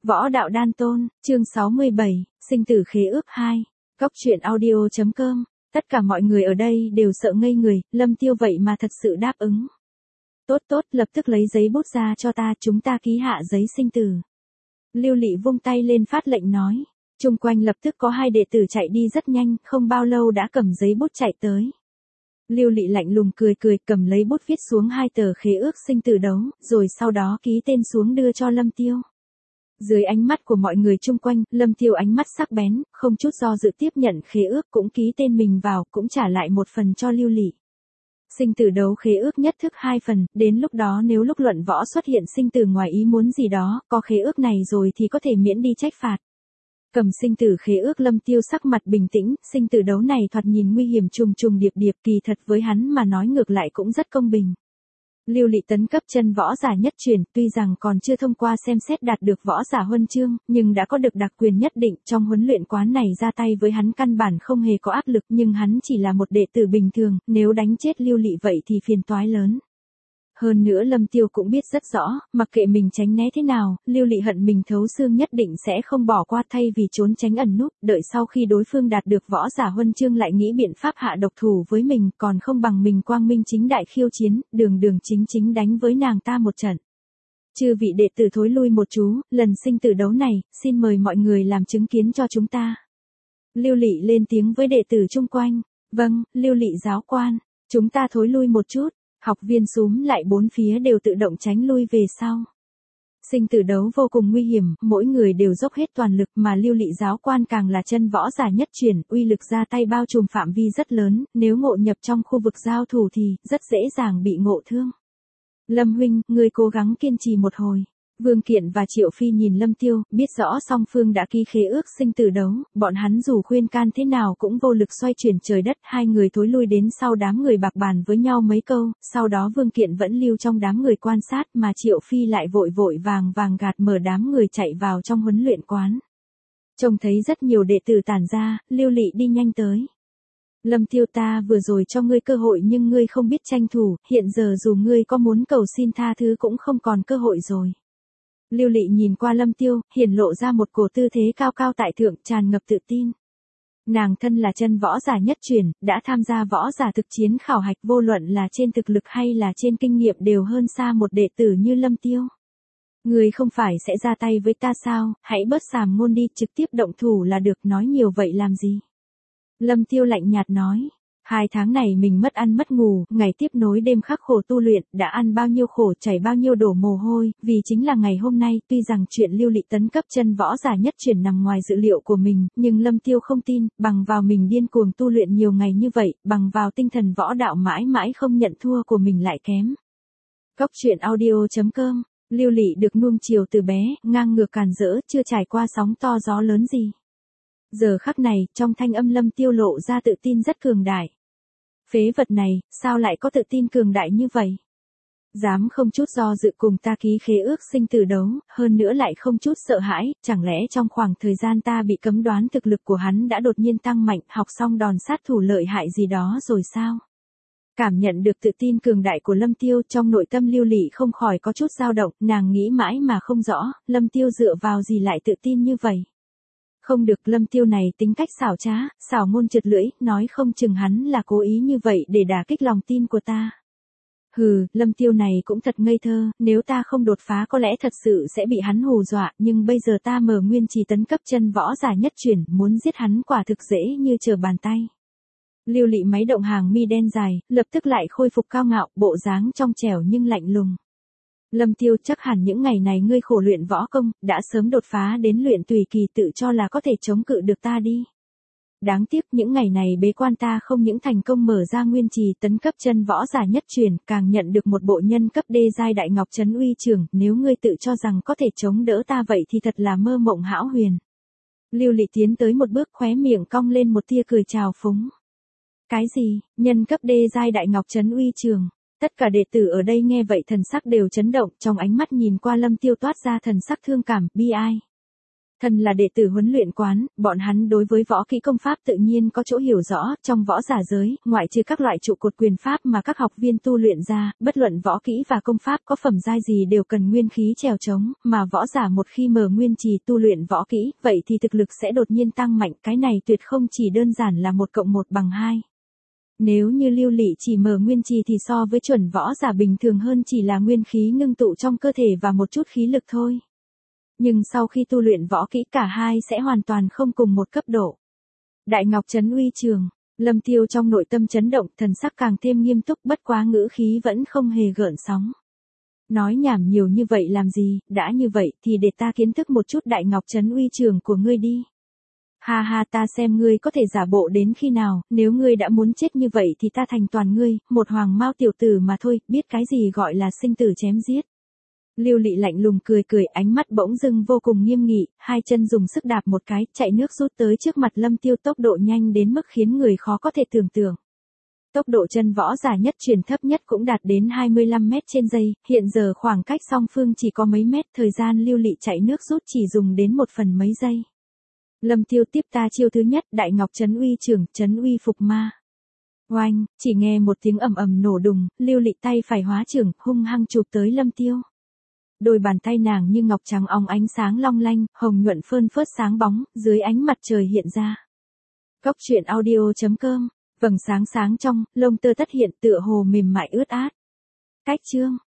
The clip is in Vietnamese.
Võ đạo đan tôn, chương 67, sinh tử khế ước 2. Góc truyện audio.com. Tất cả mọi người ở đây đều sợ ngây người, Lâm Tiêu vậy mà thật sự đáp ứng. Tốt tốt, lập tức lấy giấy bút ra cho ta, chúng ta ký hạ giấy sinh tử. Lưu Lị vung tay lên phát lệnh nói. Chung quanh lập tức có hai đệ tử chạy đi rất nhanh, không bao lâu đã cầm giấy bút chạy tới. Lưu Lị lạnh lùng cười cười, cầm lấy bút viết xuống hai tờ khế ước sinh tử đấu, rồi sau đó ký tên xuống đưa cho Lâm Tiêu. Dưới ánh mắt của mọi người chung quanh, Lâm Tiêu ánh mắt sắc bén, không chút do dự tiếp nhận khế ước, cũng ký tên mình vào, cũng trả lại một phần cho Lưu Lị. Sinh tử đấu khế ước nhất thức 2 phần, đến lúc đó nếu lúc luận võ xuất hiện sinh tử ngoài ý muốn gì đó, có khế ước này rồi thì có thể miễn đi trách phạt. Cầm sinh tử khế ước, Lâm Tiêu sắc mặt bình tĩnh, sinh tử đấu này thoạt nhìn nguy hiểm trùng trùng điệp điệp, kỳ thật với hắn mà nói ngược lại cũng rất công bình. Lưu Lị tấn cấp chân võ giả nhất truyền, tuy rằng còn chưa thông qua xem xét đạt được võ giả huân chương, nhưng đã có được đặc quyền nhất định, trong huấn luyện quán này ra tay với hắn căn bản không hề có áp lực, nhưng hắn chỉ là một đệ tử bình thường, nếu đánh chết Lưu Lị vậy thì phiền toái lớn. Hơn nữa Lâm Tiêu cũng biết rất rõ, mặc kệ mình tránh né thế nào, Lưu Lị hận mình thấu xương nhất định sẽ không bỏ qua, thay vì trốn tránh ẩn núp, đợi sau khi đối phương đạt được võ giả huân chương lại nghĩ biện pháp hạ độc thủ với mình, còn không bằng mình quang minh chính đại khiêu chiến, đường đường chính chính đánh với nàng ta một trận. Chư vị đệ tử thối lui một chú, lần sinh tử đấu này, xin mời mọi người làm chứng kiến cho chúng ta. Lưu Lị lên tiếng với đệ tử chung quanh. Vâng, Lưu Lị giáo quan, chúng ta thối lui một chút. Học viên xúm lại bốn phía đều tự động tránh lui về sau. Sinh tử đấu vô cùng nguy hiểm, mỗi người đều dốc hết toàn lực, mà Lưu Lị giáo quan càng là chân võ giả nhất truyền, uy lực ra tay bao trùm phạm vi rất lớn, nếu ngộ nhập trong khu vực giao thủ thì rất dễ dàng bị ngộ thương. Lâm huynh, ngươi cố gắng kiên trì một hồi. Vương Kiện và Triệu Phi nhìn Lâm Tiêu, biết rõ song phương đã ký khế ước sinh tử đấu, bọn hắn dù khuyên can thế nào cũng vô lực xoay chuyển trời đất, hai người thối lui đến sau đám người bạc bàn với nhau mấy câu, sau đó Vương Kiện vẫn lưu trong đám người quan sát, mà Triệu Phi lại vội vội vàng gạt mở đám người chạy vào trong huấn luyện quán. Trông thấy rất nhiều đệ tử tản ra, Lưu Lị đi nhanh tới. Lâm Tiêu, ta vừa rồi cho ngươi cơ hội nhưng ngươi không biết tranh thủ, hiện giờ dù ngươi có muốn cầu xin tha thứ cũng không còn cơ hội rồi. Lưu Lị nhìn qua Lâm Tiêu, hiển lộ ra một cổ tư thế cao cao tại thượng, tràn ngập tự tin. Nàng thân là chân võ giả nhất truyền, đã tham gia võ giả thực chiến khảo hạch, vô luận là trên thực lực hay là trên kinh nghiệm đều hơn xa một đệ tử như Lâm Tiêu. Người không phải sẽ ra tay với ta sao, hãy bớt sàm ngôn đi, trực tiếp động thủ là được, nói nhiều vậy làm gì. Lâm Tiêu lạnh nhạt nói. 2 tháng này mình mất ăn mất ngủ, ngày tiếp nối đêm khắc khổ tu luyện, đã ăn bao nhiêu khổ, chảy bao nhiêu đổ mồ hôi, vì chính là ngày hôm nay, tuy rằng chuyện Lưu Lị tấn cấp chân võ giả nhất truyền nằm ngoài dự liệu của mình, nhưng Lâm Tiêu không tin, bằng vào mình điên cuồng tu luyện nhiều ngày như vậy, bằng vào tinh thần võ đạo mãi mãi không nhận thua của mình lại kém. Góc truyện audio.com. Lưu Lị được nuông chiều từ bé, ngang ngược càn rỡ, chưa trải qua sóng to gió lớn gì. Giờ khắc này, trong thanh âm Lâm Tiêu lộ ra tự tin rất cường đại. Phế vật này, sao lại có tự tin cường đại như vậy? Dám không chút do dự cùng ta ký khế ước sinh tử đấu, hơn nữa lại không chút sợ hãi, chẳng lẽ trong khoảng thời gian ta bị cấm đoán thực lực của hắn đã đột nhiên tăng mạnh, học xong đòn sát thủ lợi hại gì đó rồi sao? Cảm nhận được tự tin cường đại của Lâm Tiêu, trong nội tâm Lưu Lị không khỏi có chút dao động, nàng nghĩ mãi mà không rõ, Lâm Tiêu dựa vào gì lại tự tin như vậy? Không được, Lâm Tiêu này tính cách xảo trá, xảo ngôn trượt lưỡi, nói không chừng hắn là cố ý như vậy để đả kích lòng tin của ta. Hừ, Lâm Tiêu này cũng thật ngây thơ, nếu ta không đột phá có lẽ thật sự sẽ bị hắn hù dọa, nhưng bây giờ ta mở nguyên trì tấn cấp chân võ giả nhất truyền, muốn giết hắn quả thực dễ như trở bàn tay. Lưu Lị máy động hàng mi đen dài, lập tức lại khôi phục cao ngạo, bộ dáng trong trẻo nhưng lạnh lùng. Lâm Tiêu, chắc hẳn những ngày này ngươi khổ luyện võ công, đã sớm đột phá đến luyện tùy kỳ, tự cho là có thể chống cự được ta đi. Đáng tiếc những ngày này bế quan ta không những thành công mở ra nguyên trì tấn cấp chân võ giả nhất truyền, càng nhận được một bộ nhân cấp đê giai đại ngọc trấn uy trường, nếu ngươi tự cho rằng có thể chống đỡ ta vậy thì thật là mơ mộng hão huyền. Lưu Lị tiến tới một bước, khóe miệng cong lên một tia cười trào phúng. Cái gì, nhân cấp đê giai đại ngọc trấn uy trường? Tất cả đệ tử ở đây nghe vậy thần sắc đều chấn động, trong ánh mắt nhìn qua Lâm Tiêu toát ra thần sắc thương cảm, bi ai. Thân là đệ tử huấn luyện quán, bọn hắn đối với võ kỹ công pháp tự nhiên có chỗ hiểu rõ, trong võ giả giới, ngoại trừ các loại trụ cột quyền pháp mà các học viên tu luyện ra, bất luận võ kỹ và công pháp có phẩm giai gì đều cần nguyên khí trèo trống, mà võ giả một khi mở nguyên trì tu luyện võ kỹ, vậy thì thực lực sẽ đột nhiên tăng mạnh, cái này tuyệt không chỉ đơn giản là 1+1=2. Nếu như Lưu Lị chỉ mở nguyên trì thì so với chuẩn võ giả bình thường hơn chỉ là nguyên khí ngưng tụ trong cơ thể và một chút khí lực thôi. Nhưng sau khi tu luyện võ kỹ cả hai sẽ hoàn toàn không cùng một cấp độ. Đại Ngọc Trấn Uy Trường, Lâm Tiêu trong nội tâm chấn động, thần sắc càng thêm nghiêm túc, bất quá ngữ khí vẫn không hề gợn sóng. Nói nhảm nhiều như vậy làm gì, đã như vậy thì để ta kiến thức một chút Đại Ngọc Trấn Uy Trường của ngươi đi. Ha ha, ta xem ngươi có thể giả bộ đến khi nào, nếu ngươi đã muốn chết như vậy thì ta thành toàn ngươi, một hoàng mao tiểu tử mà thôi, biết cái gì gọi là sinh tử chém giết. Lưu Lị lạnh lùng cười cười, ánh mắt bỗng dưng vô cùng nghiêm nghị, hai chân dùng sức đạp một cái, chạy nước rút tới trước mặt Lâm Tiêu, tốc độ nhanh đến mức khiến người khó có thể tưởng tượng. Tốc độ chân võ giả nhất truyền thấp nhất cũng đạt đến 25 mét trên giây, hiện giờ khoảng cách song phương chỉ có mấy mét, thời gian Lưu Lị chạy nước rút chỉ dùng đến 1/phần mấy giây. Lâm Tiêu tiếp ta chiêu thứ nhất, Đại Ngọc Trấn Uy Trường, Trấn Uy Phục Ma. Oanh, chỉ nghe một tiếng ầm ầm nổ đùng, Lưu Lị tay phải hóa trưởng, hung hăng chụp tới Lâm Tiêu. Đôi bàn tay nàng như ngọc trắng óng ánh sáng long lanh, hồng nhuận phơn phớt sáng bóng, dưới ánh mặt trời hiện ra. Cốc truyện audio.com, vầng sáng sáng trong, lông tơ tất hiện tựa hồ mềm mại ướt át. Cách chương.